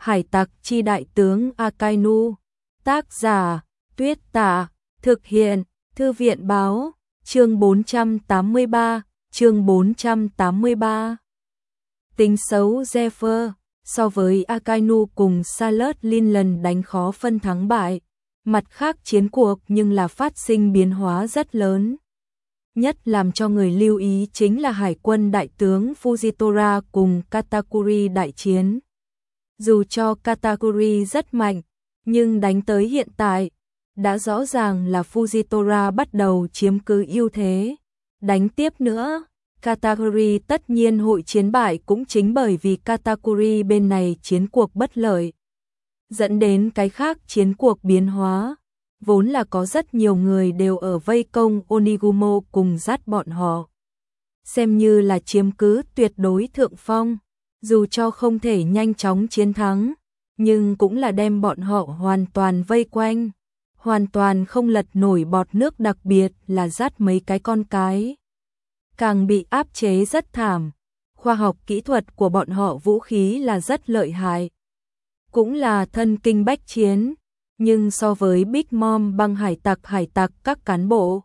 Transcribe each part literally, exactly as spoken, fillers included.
Hải tặc chi đại tướng Akainu. Tác giả Tuyết Tả. Thực hiện Thư viện báo. Chương bốn trăm tám mươi ba. Chương bốn trăm tám mươi ba. Tính xấu Zephyr. So với Akainu cùng Sailor Lin lần đánh khó phân thắng bại, mặt khác chiến cuộc nhưng là phát sinh biến hóa rất lớn. Nhất làm cho người lưu ý chính là hải quân đại tướng Fujitora cùng Katakuri đại chiến. Dù cho Katakuri rất mạnh, nhưng đánh tới hiện tại, đã rõ ràng là Fujitora bắt đầu chiếm cứ ưu thế. Đánh tiếp nữa, Katakuri tất nhiên hội chiến bại cũng chính bởi vì Katakuri bên này chiến cuộc bất lợi, dẫn đến cái khác chiến cuộc biến hóa. Vốn là có rất nhiều người đều ở vây công Onigumo cùng dắt bọn họ, xem như là chiếm cứ tuyệt đối thượng phong. Dù cho không thể nhanh chóng chiến thắng, nhưng cũng là đem bọn họ hoàn toàn vây quanh, hoàn toàn không lật nổi bọt nước, đặc biệt là dắt mấy cái con cái. Càng bị áp chế rất thảm. Khoa học kỹ thuật của bọn họ vũ khí là rất lợi hại, cũng là thân kinh bách chiến, nhưng so với Big Mom băng hải tặc hải tặc các cán bộ,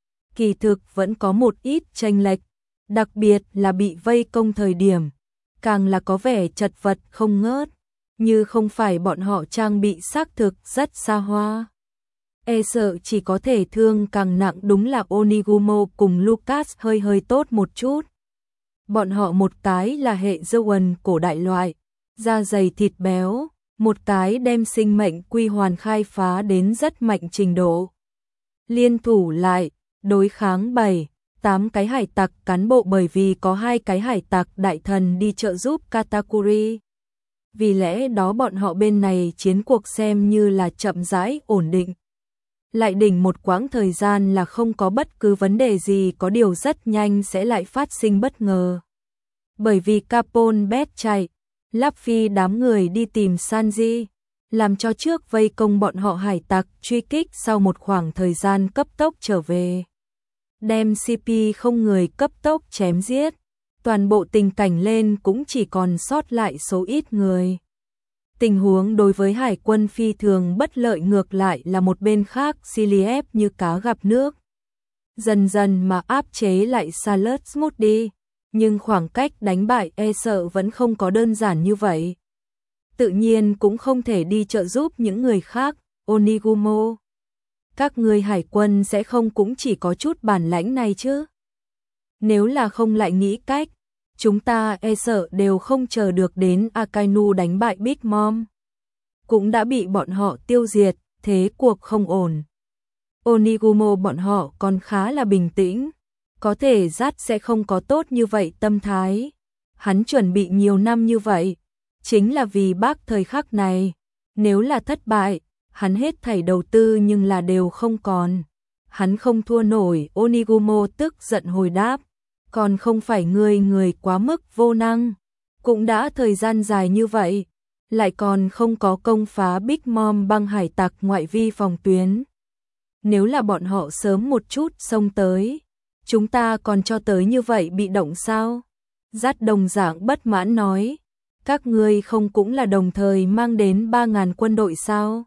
kỳ thực vẫn có một ít chênh lệch, đặc biệt là bị vây công thời điểm, càng là có vẻ chật vật không ngớt, như không phải bọn họ trang bị xác thực rất xa hoa. E sợ chỉ có thể thương càng nặng đúng là Onigumo cùng Lucas hơi hơi tốt một chút. Bọn họ một cái là hệ Zoan cổ đại loại, da dày thịt béo, một cái đem sinh mệnh quy hoàn khai phá đến rất mạnh trình độ. Liên thủ lại, đối kháng bảy, tám cái hải tặc cán bộ, bởi vì có hai cái hải tặc đại thần đi trợ giúp Katakuri. Vì lẽ đó bọn họ bên này chiến cuộc xem như là chậm rãi ổn định. Lại đỉnh một quãng thời gian là không có bất cứ vấn đề gì, có điều rất nhanh sẽ lại phát sinh bất ngờ. Bởi vì Capone Bét chạy, Luffy đám người đi tìm Sanji, làm cho trước vây công bọn họ hải tặc truy kích sau một khoảng thời gian cấp tốc trở về. Đem xê pê không người cấp tốc chém giết, toàn bộ tình cảnh lên cũng chỉ còn sót lại số ít người. Tình huống đối với hải quân phi thường bất lợi, ngược lại là một bên khác Siliep như cá gặp nước. Dần dần mà áp chế lại Sailor Smoothie, nhưng khoảng cách đánh bại e sợ vẫn không có đơn giản như vậy. Tự nhiên cũng không thể đi trợ giúp những người khác. Onigumo, các người hải quân sẽ không cũng chỉ có chút bản lãnh này chứ? Nếu là không lại nghĩ cách, chúng ta e sợ đều không chờ được đến Akainu đánh bại Big Mom. Cũng đã bị bọn họ tiêu diệt, thế cuộc không ổn. Onigumo bọn họ còn khá là bình tĩnh, có thể dắt sẽ không có tốt như vậy tâm thái. Hắn chuẩn bị nhiều năm như vậy, chính là vì bác thời khắc này. Nếu là thất bại, hắn hết thảy đầu tư nhưng là đều không còn. Hắn không thua nổi. Onigumo tức giận hồi đáp. Còn không phải người người quá mức vô năng. Cũng đã thời gian dài như vậy, lại còn không có công phá Big Mom băng hải tặc ngoại vi phòng tuyến. Nếu là bọn họ sớm một chút xông tới, chúng ta còn cho tới như vậy bị động sao? Dắt đồng dạng bất mãn nói. Các ngươi không cũng là đồng thời mang đến ba ngàn quân đội sao?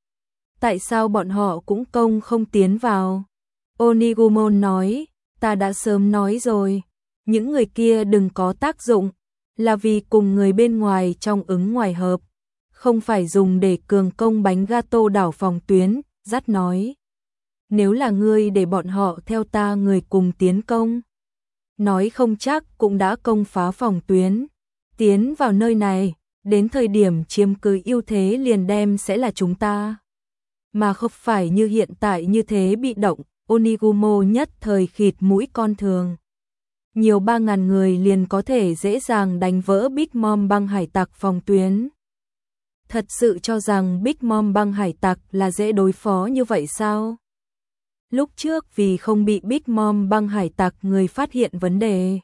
Tại sao bọn họ cũng công không tiến vào? Onigumo nói. Ta đã sớm nói rồi, những người kia đừng có tác dụng, là vì cùng người bên ngoài trong ứng ngoài hợp, không phải dùng để cường công bánh gato đảo phòng tuyến. Dắt nói. Nếu là ngươi để bọn họ theo ta người cùng tiến công, nói không chắc cũng đã công phá phòng tuyến, tiến vào nơi này, đến thời điểm chiếm cứ ưu thế liền đem sẽ là chúng ta. Mà không phải như hiện tại như thế bị động. Onigumo nhất thời khịt mũi con thường. Nhiều ba ngàn người liền có thể dễ dàng đánh vỡ Big Mom băng hải tặc phòng tuyến. Thật sự cho rằng Big Mom băng hải tặc là dễ đối phó như vậy sao? Lúc trước vì không bị Big Mom băng hải tặc người phát hiện vấn đề,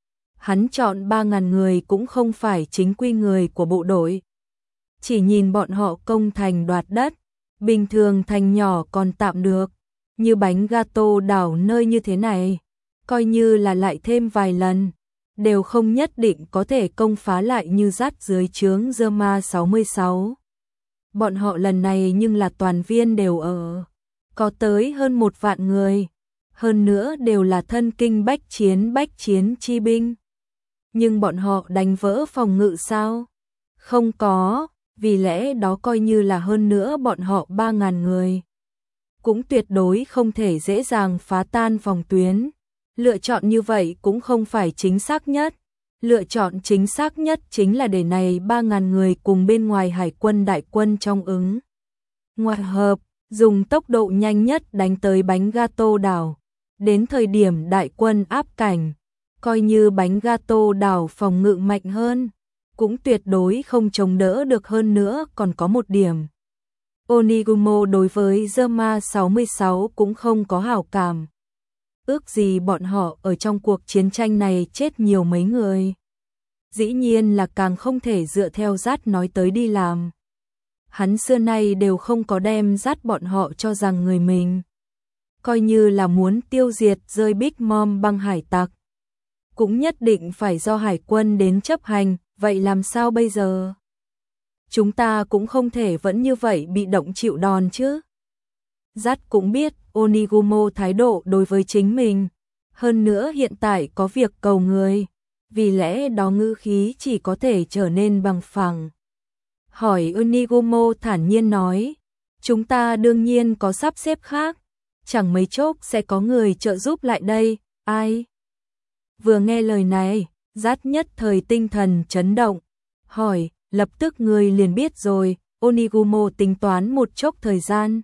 hắn chọn ba ngàn người cũng không phải chính quy người của bộ đội. Chỉ nhìn bọn họ công thành đoạt đất, bình thường thành nhỏ còn tạm được. Như bánh gato đảo nơi như thế này, coi như là lại thêm vài lần, đều không nhất định có thể công phá lại như dắt dưới trướng Zerma sáu mươi sáu. Bọn họ lần này nhưng là toàn viên đều ở, có tới hơn một vạn người, hơn nữa đều là thân kinh bách chiến bách chiến chi binh. Nhưng bọn họ đánh vỡ phòng ngự sao? Không có, vì lẽ đó coi như là hơn nữa bọn họ ba ngàn người. Cũng tuyệt đối không thể dễ dàng phá tan phòng tuyến. Lựa chọn như vậy cũng không phải chính xác nhất. Lựa chọn chính xác nhất chính là để này ba ngàn người cùng bên ngoài hải quân đại quân trong ứng. Ngoại hợp, dùng tốc độ nhanh nhất đánh tới bánh gato đảo. Đến thời điểm đại quân áp cảnh, coi như bánh gato đảo phòng ngự mạnh hơn, cũng tuyệt đối không chống đỡ được. Hơn nữa còn có một điểm. Onigumo đối với Zerma sáu mươi sáu cũng không có hảo cảm. Ước gì bọn họ ở trong cuộc chiến tranh này chết nhiều mấy người. Dĩ nhiên là càng không thể dựa theo dắt nói tới đi làm. Hắn xưa nay đều không có đem dắt bọn họ cho rằng người mình. Coi như là muốn tiêu diệt rơi Big Mom băng hải tặc, cũng nhất định phải do hải quân đến chấp hành, vậy làm sao bây giờ? Chúng ta cũng không thể vẫn như vậy bị động chịu đòn chứ. Dắt cũng biết Onigumo thái độ đối với chính mình, hơn nữa hiện tại có việc cầu người, vì lẽ đó ngữ khí chỉ có thể trở nên bằng phẳng. Hỏi Onigumo thản nhiên nói, chúng ta đương nhiên có sắp xếp khác, chẳng mấy chốc sẽ có người trợ giúp lại đây, ai? Vừa nghe lời này, dắt nhất thời tinh thần chấn động, hỏi, lập tức người liền biết rồi. Onigumo tính toán một chốc thời gian.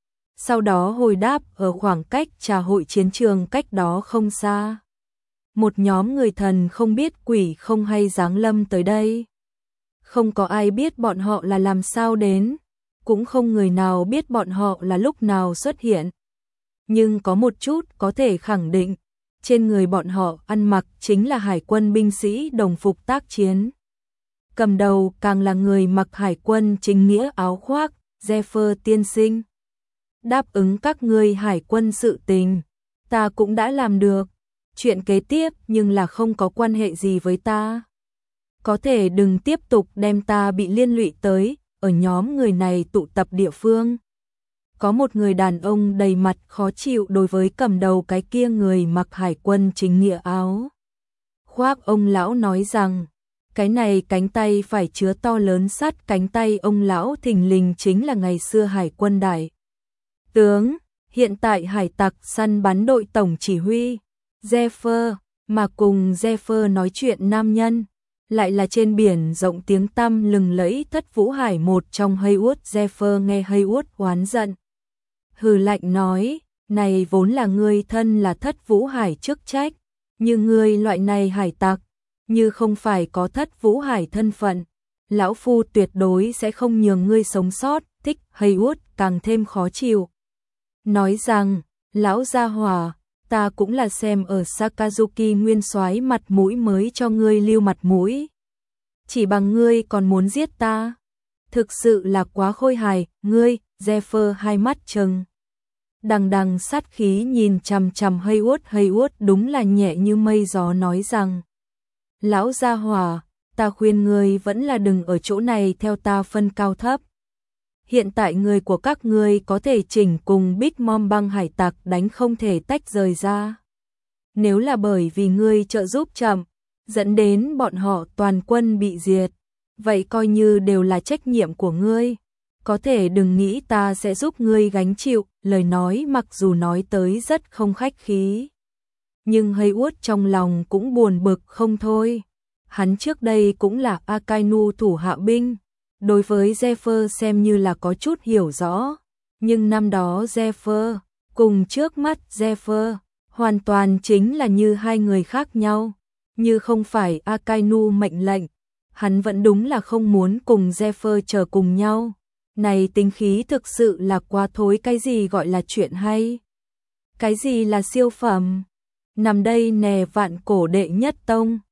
Sau đó hồi đáp, ở khoảng cách trà hội chiến trường cách đó không xa. Một nhóm người thần không biết quỷ không hay giáng lâm tới đây. Không có ai biết bọn họ là làm sao đến, cũng không người nào biết bọn họ là lúc nào xuất hiện. Nhưng có một chút có thể khẳng định, trên người bọn họ ăn mặc chính là hải quân binh sĩ đồng phục tác chiến. Cầm đầu càng là người mặc hải quân chính nghĩa áo khoác, Zephyr tiên sinh. Đáp ứng các ngươi hải quân sự tình, ta cũng đã làm được. Chuyện kế tiếp nhưng là không có quan hệ gì với ta. Có thể đừng tiếp tục đem ta bị liên lụy tới, ở nhóm người này tụ tập địa phương. Có một người đàn ông đầy mặt khó chịu đối với cầm đầu cái kia người mặc hải quân chính nghĩa áo khoác ông lão nói rằng, cái này cánh tay phải chứa to lớn sắt cánh tay ông lão thình lình chính là ngày xưa hải quân đại tướng, hiện tại hải tặc săn bắn đội tổng chỉ huy, Zephyr, mà cùng Zephyr nói chuyện nam nhân, lại là trên biển rộng tiếng tăm lừng lẫy Thất Vũ Hải một trong Heywood. Zephyr nghe Heywood oán giận, hừ lạnh nói, này vốn là ngươi thân là Thất Vũ Hải chức trách, như ngươi loại này hải tặc, như không phải có Thất Vũ Hải thân phận, lão phu tuyệt đối sẽ không nhường ngươi sống sót. Thích Heywood càng thêm khó chịu, nói rằng, lão gia hỏa, ta cũng là xem ở Sakazuki nguyên soái mặt mũi mới cho ngươi lưu mặt mũi. Chỉ bằng ngươi còn muốn giết ta? Thực sự là quá khôi hài, ngươi. Zephyr hai mắt trừng đằng đằng sát khí nhìn chằm chằm Heywood. Heywood đúng là nhẹ như mây gió nói rằng, lão gia hỏa, ta khuyên ngươi vẫn là đừng ở chỗ này theo ta phân cao thấp. Hiện tại người của các ngươi có thể chỉnh cùng Big Mom băng hải tặc đánh không thể tách rời ra. Nếu là bởi vì ngươi trợ giúp chậm, dẫn đến bọn họ toàn quân bị diệt, vậy coi như đều là trách nhiệm của ngươi. Có thể đừng nghĩ ta sẽ giúp ngươi gánh chịu. Lời nói mặc dù nói tới rất không khách khí, nhưng Heywood trong lòng cũng buồn bực không thôi. Hắn trước đây cũng là Akainu thủ hạ binh, đối với Zephyr xem như là có chút hiểu rõ, nhưng năm đó Zephyr cùng trước mắt Zephyr hoàn toàn chính là như hai người khác nhau. Như không phải Akainu mệnh lệnh, hắn vẫn đúng là không muốn cùng Zephyr chờ cùng nhau. Này tính khí thực sự là quá thối. Cái gì gọi là chuyện hay? Cái gì là siêu phẩm? Nằm đây nè vạn cổ đệ nhất tông.